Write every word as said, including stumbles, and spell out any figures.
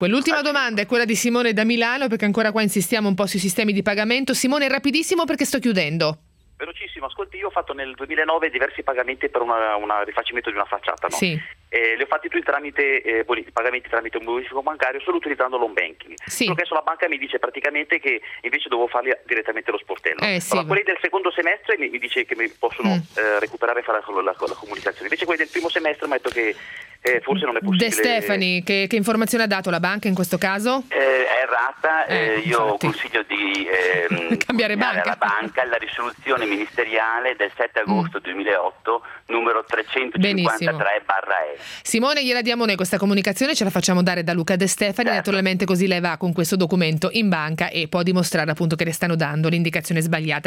Quell'ultima domanda è quella di Simone da Milano, perché ancora qua insistiamo un po' sui sistemi di pagamento. Simone, rapidissimo perché sto chiudendo. Velocissimo, ascolti, io ho fatto nel duemilanove diversi pagamenti per una, una rifacimento di una facciata, no? Sì. Eh, li ho fatti tutti tramite eh, pagamenti tramite un bonifico bancario, solo utilizzando l'home banking. Sì. Solo che adesso la banca mi dice praticamente che invece devo farli direttamente allo sportello. Eh, sì. Allora, quelli del secondo semestre mi, mi dice che mi possono Mm. eh, recuperare e fare la, la, la comunicazione. Invece quelli del primo semestre mi ha detto che eh, forse non è possibile. De Stefani, che, che informazione ha dato la banca in questo caso? Eh, è errata, eh, Eh, io infatti. consiglio di ehm, Cambiare banca. alla banca la risoluzione ministeriale del sette agosto duemilaotto numero trecentocinquantatré barra E. Simone, gliela diamo noi questa comunicazione, ce la facciamo dare da Luca De Stefani, Certo. naturalmente così lei va con questo documento in banca e può dimostrare appunto che le stanno dando l'indicazione sbagliata.